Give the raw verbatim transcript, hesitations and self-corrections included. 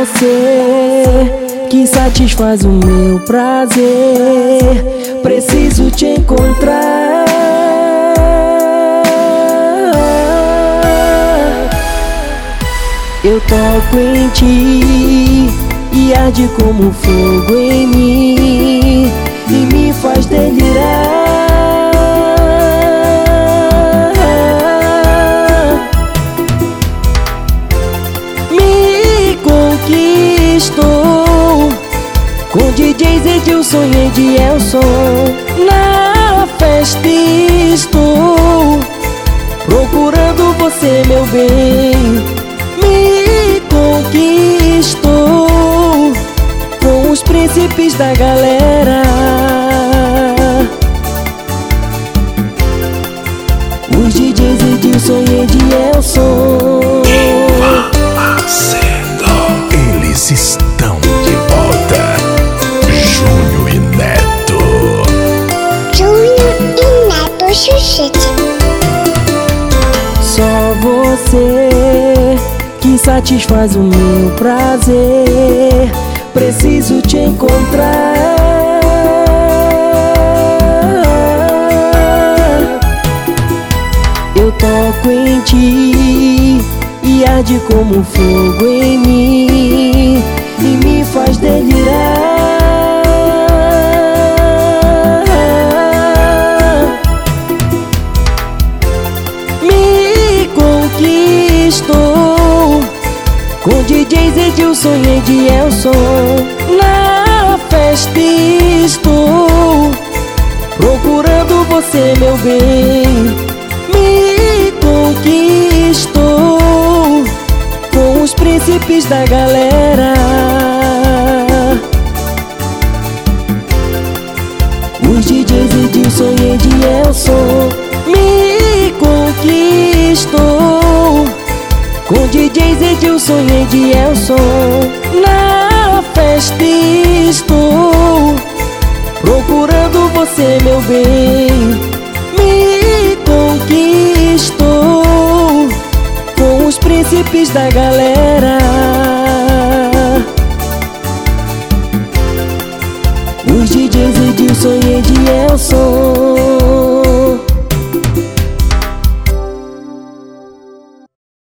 você que satisfaz o meu prazer. Preciso te encontrar. Eu toco em ti e arde como fogo em mim e me faz delirar. Me conquistou com D Js Edilson e Edielson. Na festa estou procurando você, meu bem. Me conquistou com os príncipes da galera. Os D Js Edilson e Edielson. Eles estão de volta. Júnior e Neto. Júnior e Neto Xuxete. Só você que satisfaz o meu prazer. Preciso te encontrar. Eu toco em ti e arde como fogo em mim e me faz delirar. Me conquistou com D Js Edilson e Edielson. Na festa estou procurando você, meu bem. Me conquistou com os príncipes da galera. Os D Js Edilson e Edielson. Me conquistou com D Js Edilson e Edielson. Na festa estou procurando você, meu bem. Me conquistou com os príncipes da galera. Os D Js Edilson e Edielson.